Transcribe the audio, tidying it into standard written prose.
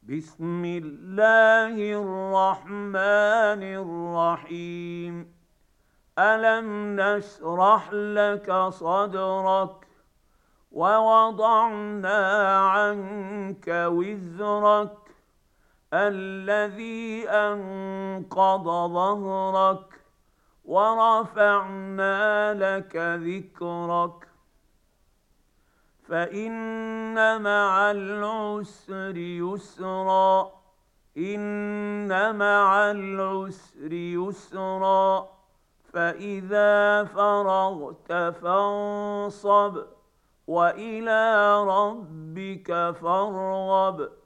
بسم الله الرحمن الرحيم. ألم نشرح لك صدرك ووضعنا عنك وزرك الذي أنقض ظهرك ورفعنا لك ذكرك فإن مع العسر يسرا إن مع العسر يسرا فإذا فرغت فانصب وإلى ربك فارغب.